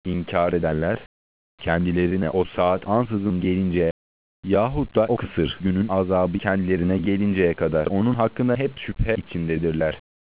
inkar ederler, kendilerine o saat ansızın gelinceye yahut da o kısır günün azabı kendilerine gelinceye kadar onun hakkında hep şüphe içindedirler.